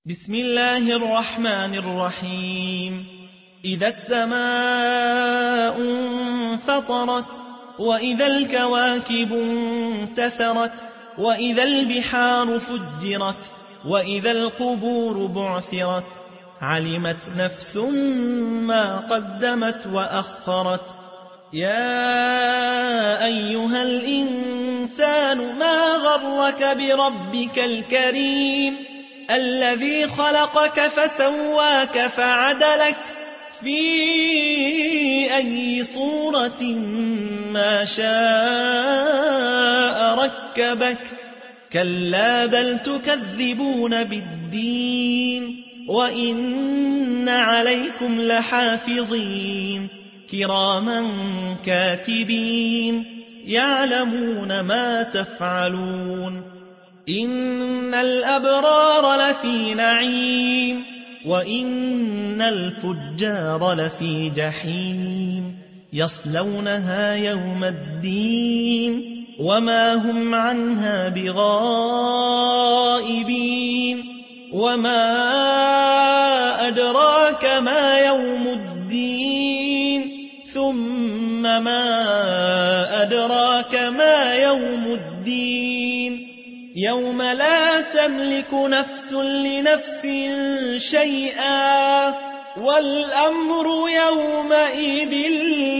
بسم الله الرحمن الرحيم. إذا السماء انفطرت وإذا الكواكب انتثرت وإذا البحار فجرت وإذا القبور بعثرت علمت نفس ما قدمت وأخرت. يا أيها الإنسان ما غرك بربك الكريم الذي خلقك فسواك فعدلك في أي صورة ما شاء ركبك. كلا بل تكذبون بالدين وإن عليكم لحافظين كراما كاتبين يعلمون ما تفعلون. إن الأبرار لفي نعيم وإن الفجار لفي جحيم يصلونها يوم الدين وما هم عنها بغائبين. وما أدراك ما يوم الدين ثم ما أدراك ما يوم الدين يوم لا تملك نفس لنفس شيئا والأمر يومئذ